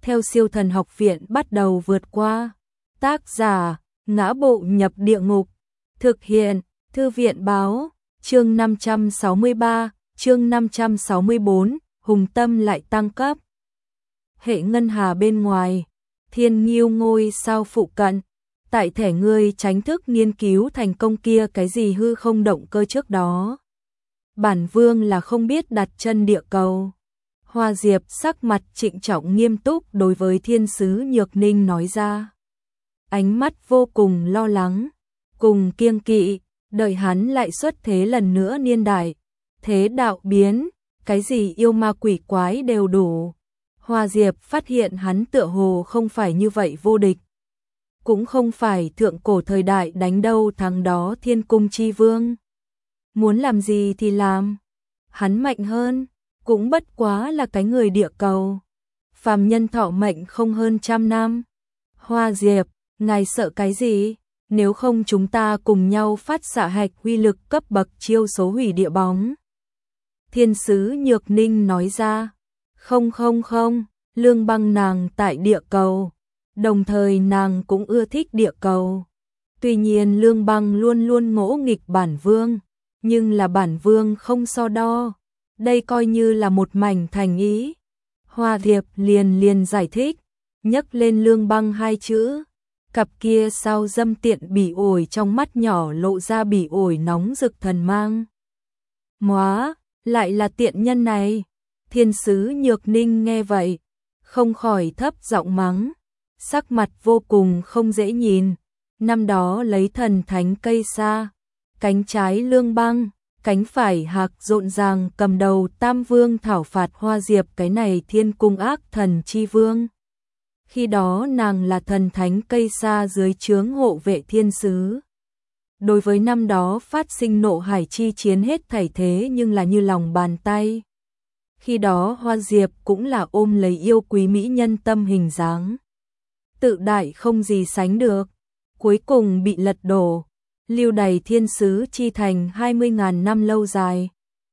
theo Siêu Thần Học Viện bắt đầu vượt qua. Tác giả: Ngã Bộ Nhập Địa Ngục. Thực hiện: Thư viện báo. Chương 563, chương 564, Hùng Tâm lại tăng cấp. Hệ ngân hà bên ngoài, Thiên Nghiêu ngôi sao phụ cận. Tại thể ngươi tránh thức nghiên cứu thành công kia cái gì hư không động cơ trước đó. Bản vương là không biết đặt chân địa cầu. Hoa Diệp sắc mặt trịnh trọng nghiêm túc đối với thiên sứ Nhược Ninh nói ra. Ánh mắt vô cùng lo lắng, cùng kiêng kỵ, đợi hắn lại xuất thế lần nữa niên đại. Thế đạo biến, cái gì yêu ma quỷ quái đều đủ. Hoa Diệp phát hiện hắn tựa hồ không phải như vậy vô địch. Cũng không phải thượng cổ thời đại đánh đâu thắng đó thiên cung chi vương. Muốn làm gì thì làm. Hắn mạnh hơn, cũng bất quá là cái người địa cầu. Phàm nhân thọ mệnh không hơn 100 năm. Hoa Diệp, ngài sợ cái gì? Nếu không chúng ta cùng nhau phát xạ hạch uy lực cấp bậc chiêu số hủy địa bóng. Thiên sứ Nhược Ninh nói ra. Không, Lương Băng nàng tại địa cầu. Đồng thời nàng cũng ưa thích địa cầu. Tuy nhiên Lương Băng luôn luôn ngỗ nghịch bản vương. Nhưng là bản vương không so đo. Đây coi như là một mảnh thành ý. Hoa Diệp liền giải thích. Nhấc lên Lương Băng hai chữ. Cặp kia sao dâm tiện bỉ ổi trong mắt nhỏ lộ ra bỉ ổi nóng rực thần mang. Móa, lại là tiện nhân này. Thiên sứ Nhược Ninh nghe vậy, không khỏi thấp giọng mắng. Sắc mặt vô cùng không dễ nhìn. Năm đó lấy thần thánh cây sa, cánh trái Lương Băng, cánh phải Hạc rộn ràng cầm đầu Tam Vương thảo phạt Hoa Diệp cái này thiên cung ác thần chi vương. Khi đó nàng là thần thánh cây sa dưới trướng hộ vệ thiên sứ. Đối với năm đó phát sinh nộ hải chi chiến hết thảy thế nhưng là như lòng bàn tay. Khi đó Hoa Diệp cũng là ôm lấy yêu quý mỹ nhân tâm hình dáng. Tự đại không gì sánh được. Cuối cùng bị lật đổ. Lưu đày thiên sứ chi thành 20.000 năm lâu dài.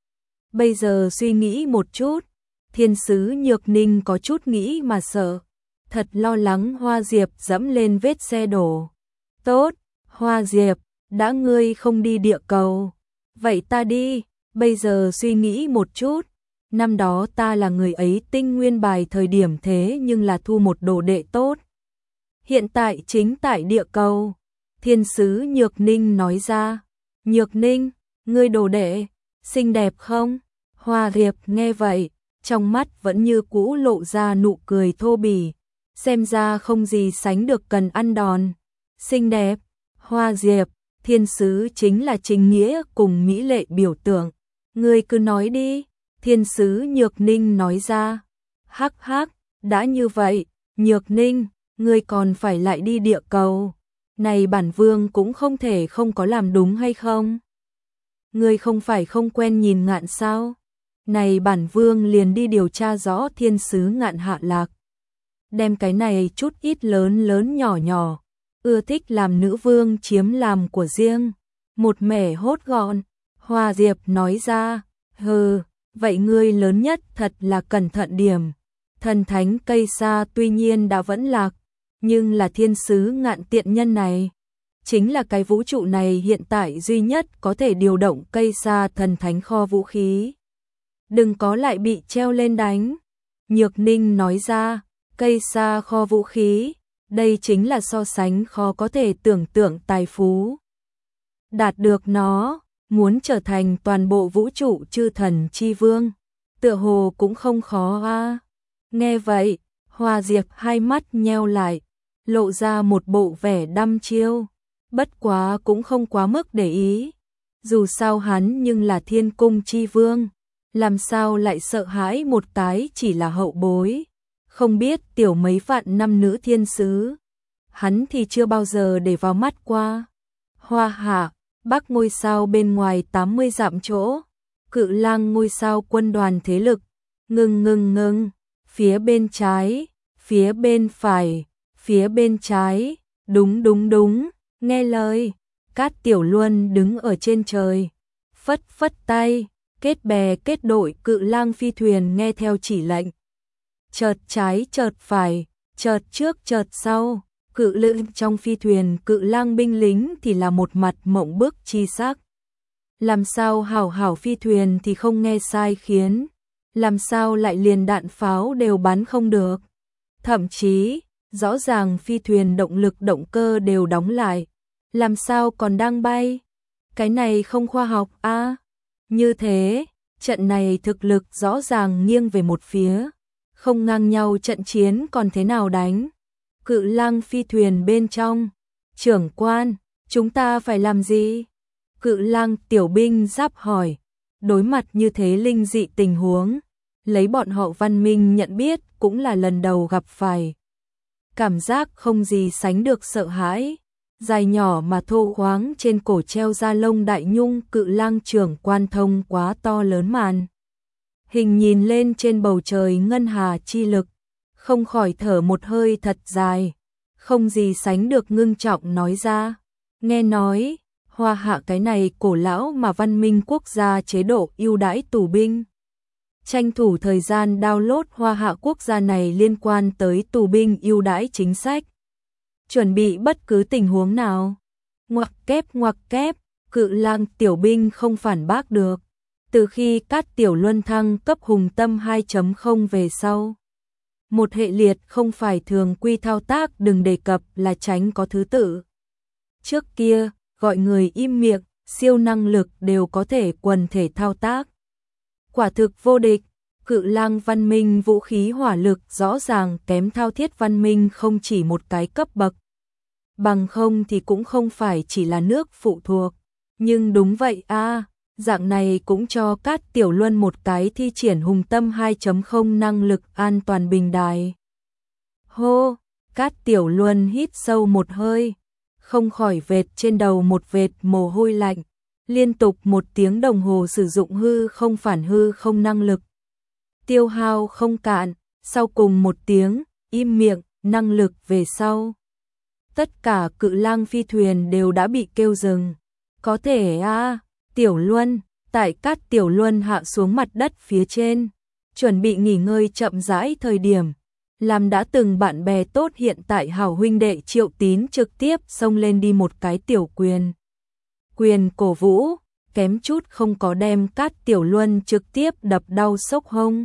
Bây giờ suy nghĩ một chút. Thiên sứ Nhược Ninh có chút nghĩ mà sợ. Thật lo lắng Hoa Diệp dẫm lên vết xe đổ. Tốt, Hoa Diệp, đã ngươi không đi địa cầu. Vậy ta đi, bây giờ suy nghĩ một chút. Năm đó ta là người ấy tinh nguyên bài thời điểm thế nhưng là thu một đồ đệ tốt. Hiện tại chính tại địa cầu. Thiên sứ Nhược Ninh nói ra. Nhược Ninh, ngươi đồ đệ, xinh đẹp không? Hoa Diệp nghe vậy, trong mắt vẫn như cũ lộ ra nụ cười thô bỉ. Xem ra không gì sánh được cần ăn đòn. Xinh đẹp, Hoa Diệp, thiên sứ chính là chính nghĩa cùng mỹ lệ biểu tượng. Ngươi cứ nói đi, thiên sứ Nhược Ninh nói ra. Hắc hắc, đã như vậy, Nhược Ninh, ngươi còn phải lại đi địa cầu. Này bản vương cũng không thể không có làm đúng hay không? Ngươi không phải không quen nhìn Ngạn sao? Này bản vương liền đi điều tra rõ thiên sứ Ngạn hạ lạc. Đem cái này chút ít lớn nhỏ, ưa thích làm nữ vương chiếm làm của riêng, một mẻ hốt gọn. Hoa Diệp nói ra, hừ, vậy ngươi lớn nhất thật là cẩn thận điểm. Thần thánh cây sa tuy nhiên đã vẫn lạc, nhưng là thiên sứ Ngạn tiện nhân này, chính là cái vũ trụ này hiện tại duy nhất có thể điều động cây sa thần thánh kho vũ khí. Đừng có lại bị treo lên đánh. Nhược Ninh nói ra. Cây sa kho vũ khí, đây chính là so sánh khó có thể tưởng tượng tài phú. Đạt được nó, muốn trở thành toàn bộ vũ trụ chư thần chi vương, tựa hồ cũng không khó a. Nghe vậy, Hoa Diệp hai mắt nheo lại, lộ ra một bộ vẻ đăm chiêu, bất quá cũng không quá mức để ý. Dù sao hắn nhưng là thiên cung chi vương, làm sao lại sợ hãi một cái chỉ là hậu bối. Không biết tiểu mấy vạn năm nữ thiên sứ, hắn thì chưa bao giờ để vào mắt qua. Hoa Hạ, Bắc ngôi sao bên ngoài 80 dặm chỗ, Cự Lang ngôi sao quân đoàn thế lực, ngừng, phía bên trái, phía bên phải, phía bên trái, đúng, nghe lời. Cát Tiểu Luân đứng ở trên trời, phất tay, kết bè kết đội Cự Lang phi thuyền nghe theo chỉ lệnh. chợt trái chợt phải, chợt trước chợt sau, cự lữ trong phi thuyền Cự Lang binh lính thì là một mặt mộng bức chi sắc. Làm sao hảo hảo phi thuyền thì không nghe sai khiến, làm sao lại liền đạn pháo đều bắn không được. Thậm chí, rõ ràng phi thuyền động lực động cơ đều đóng lại, làm sao còn đang bay? Cái này không khoa học a. Như thế, trận này thực lực rõ ràng nghiêng về một phía, không ngang nhau trận chiến còn thế nào đánh? Cự Lang phi thuyền bên trong, trưởng quan, chúng ta phải làm gì? Cự Lang tiểu binh giáp hỏi, đối mặt như thế linh dị tình huống, lấy bọn họ văn minh nhận biết cũng là lần đầu gặp phải. Cảm giác không gì sánh được sợ hãi, dài nhỏ mà thô khoáng trên cổ treo da lông đại nhung Cự Lang trưởng quan thông quá to lớn màn. Hình nhìn lên trên bầu trời ngân hà chi lực, không khỏi thở một hơi thật dài, không gì sánh được ngưng trọng nói ra. Nghe nói, Hoa Hạ cái này cổ lão mà văn minh quốc gia chế độ ưu đãi tù binh. Tranh thủ thời gian download Hoa Hạ quốc gia này liên quan tới tù binh ưu đãi chính sách. Chuẩn bị bất cứ tình huống nào. Ngoặc kép, Cự Lang tiểu binh không phản bác được. Từ khi Cát Tiểu Luân thăng cấp hùng tâm 2.0 về sau, một hệ liệt không phải thường quy thao tác đừng đề cập là tránh có thứ tự. Trước kia, gọi người im miệng, siêu năng lực đều có thể quần thể thao tác. Quả thực vô địch, Cự Lang văn minh vũ khí hỏa lực rõ ràng kém thao thiết văn minh không chỉ một cái cấp bậc. Bằng không thì cũng không phải chỉ là nước phụ thuộc. Nhưng đúng vậy a, dạng này cũng cho Cát Tiểu Luân một cái thi triển hùng tâm 2.0 năng lực an toàn bình đài. Hô, Cát Tiểu Luân hít sâu một hơi, không khỏi vệt trên đầu một vệt mồ hôi lạnh, liên tục 1 tiếng đồng hồ sử dụng hư không phản hư không năng lực. Tiêu hao không cạn, sau cùng 1 tiếng, im miệng, năng lực về sau. Tất cả Cự Lang phi thuyền đều đã bị kêu dừng. Có thể a, Tiểu Luân, tại Cát Tiểu Luân hạ xuống mặt đất phía trên, chuẩn bị nghỉ ngơi chậm rãi thời điểm, làm đã từng bạn bè tốt hiện tại hảo huynh đệ Triệu Tín trực tiếp xông lên đi một cái tiểu quyền. Quyền cổ vũ, kém chút không có đem Cát Tiểu Luân trực tiếp đập đau sốc hông.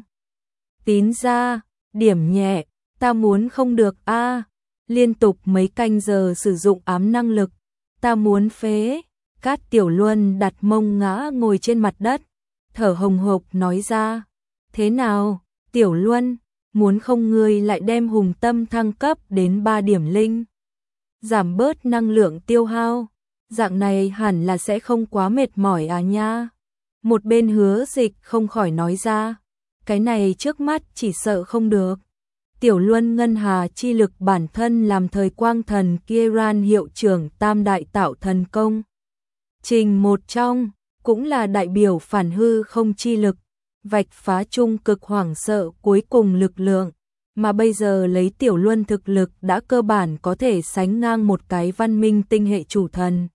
Tín ra, điểm nhẹ, ta muốn không được a, liên tục mấy canh giờ sử dụng ám năng lực, ta muốn phế. Cát Tiểu Luân đặt mông ngã ngồi trên mặt đất, thở hồng hộc nói ra, thế nào, Tiểu Luân, muốn không ngươi lại đem hùng tâm thăng cấp đến 3 điểm linh, giảm bớt năng lượng tiêu hao, dạng này hẳn là sẽ không quá mệt mỏi à nha. Một bên Hứa Dịch không khỏi nói ra, cái này trước mắt chỉ sợ không được. Tiểu Luân ngân hà chi lực bản thân làm thời quang thần Kiran hiệu trưởng tam đại tạo thần công. Trình một trong, cũng là đại biểu phản hư không chi lực, vạch phá trung cực hoảng sợ cuối cùng lực lượng, mà bây giờ lấy Tiểu Luân thực lực đã cơ bản có thể sánh ngang một cái văn minh tinh hệ chủ thần.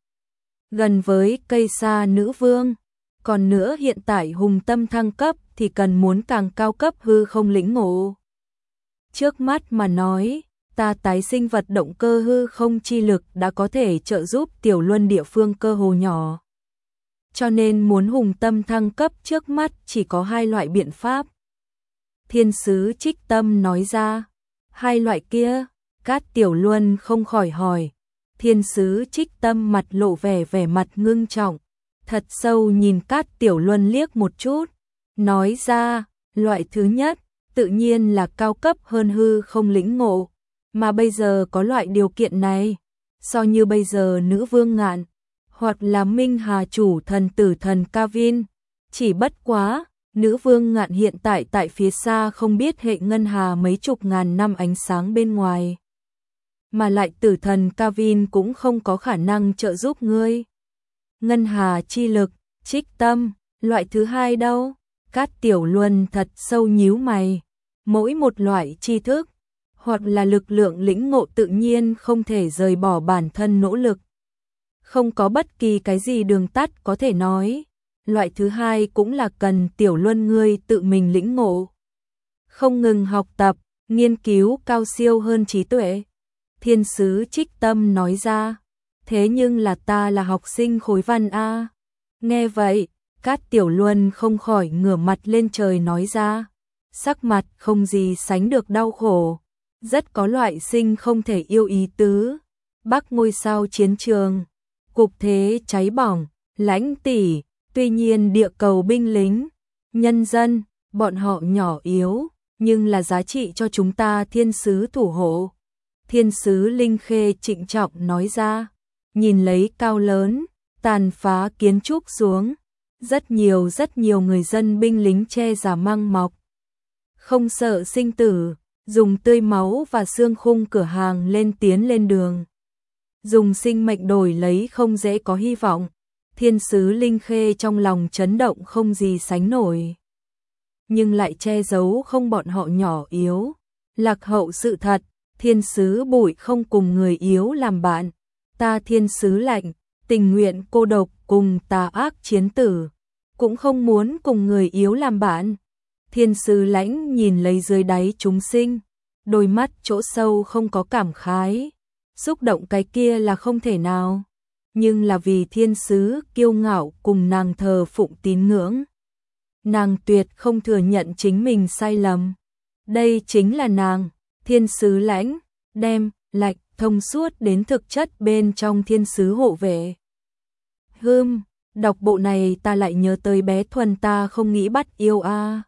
Gần với cây sa nữ vương, còn nữa hiện tại hùng tâm thăng cấp thì cần muốn càng cao cấp hư không lĩnh ngộ. Trước mắt mà nói, ta tái sinh vật động cơ hư không chi lực đã có thể trợ giúp Tiểu Luân địa phương cơ hồ nhỏ. Cho nên muốn hùng tâm thăng cấp trước mắt chỉ có 2 loại biện pháp. Thiên sứ Trích Tâm nói ra, 2 loại kia, Cát Tiểu Luân không khỏi hỏi. Thiên sứ Trích Tâm mặt lộ vẻ mặt ngưng trọng, thật sâu nhìn Cát Tiểu Luân liếc một chút, nói ra, loại thứ nhất, tự nhiên là cao cấp hơn hư không lĩnh ngộ, mà bây giờ có loại điều kiện này, so như bây giờ nữ vương ngạn, hoặc là Minh Hà chủ thần tử thần Kavin, chỉ bất quá, nữ vương ngạn hiện tại tại phía xa không biết hệ ngân hà mấy chục ngàn năm ánh sáng bên ngoài. Mà lại tử thần Kavin cũng không có khả năng trợ giúp ngươi. Ngân hà chi lực, Trích Tâm, loại thứ hai đâu? Cát Tiểu Luân thật sâu nhíu mày. Mỗi một loại tri thức, hoặc là lực lượng lĩnh ngộ tự nhiên không thể rời bỏ bản thân nỗ lực. Không có bất kỳ cái gì đường tắt có thể nói. Loại thứ hai cũng là cần Tiểu Luân ngươi tự mình lĩnh ngộ. không ngừng học tập, nghiên cứu cao siêu hơn trí tuệ. Thiên sứ Trích Tâm nói ra, thế nhưng là ta là học sinh khối văn A. Nghe vậy, Cát Tiểu Luân không khỏi ngửa mặt lên trời nói ra, sắc mặt không gì sánh được đau khổ, rất có loại sinh không thể yêu ý tứ. Bắc ngôi sao chiến trường, cục thế cháy bỏng, Lãnh tỷ, tuy nhiên địa cầu binh lính, nhân dân, bọn họ nhỏ yếu, nhưng là giá trị cho chúng ta thiên sứ thủ hộ. Thiên sứ Linh Khê trịnh trọng nói ra, nhìn lấy cao lớn, tàn phá kiến trúc xuống, rất nhiều người dân binh lính che giả măng mọc. Không sợ sinh tử, dùng tươi máu và xương khung cửa hàng tiến lên đường. Dùng sinh mệnh đổi lấy không dễ có hy vọng. Thiên sứ Linh Khê trong lòng chấn động không gì sánh nổi. Nhưng lại che giấu không bọn họ nhỏ yếu. Lạc hậu sự thật, thiên sứ Bụi không cùng người yếu làm bạn. Ta thiên sứ Lạnh, tình nguyện cô độc cùng tà ác chiến tử, cũng không muốn cùng người yếu làm bạn. Thiên sứ Lãnh nhìn lấy dưới đáy chúng sinh, đôi mắt chỗ sâu không có cảm khái. Xúc động cái kia là không thể nào, nhưng là vì thiên sứ kiêu ngạo cùng nàng thờ phụng tín ngưỡng. Nàng tuyệt không thừa nhận chính mình sai lầm. Đây chính là nàng, thiên sứ Lãnh, đem, lạch, thông suốt đến thực chất bên trong thiên sứ hộ vệ. Đọc bộ này ta lại nhớ tới bé Thuần ta không nghĩ bắt yêu a.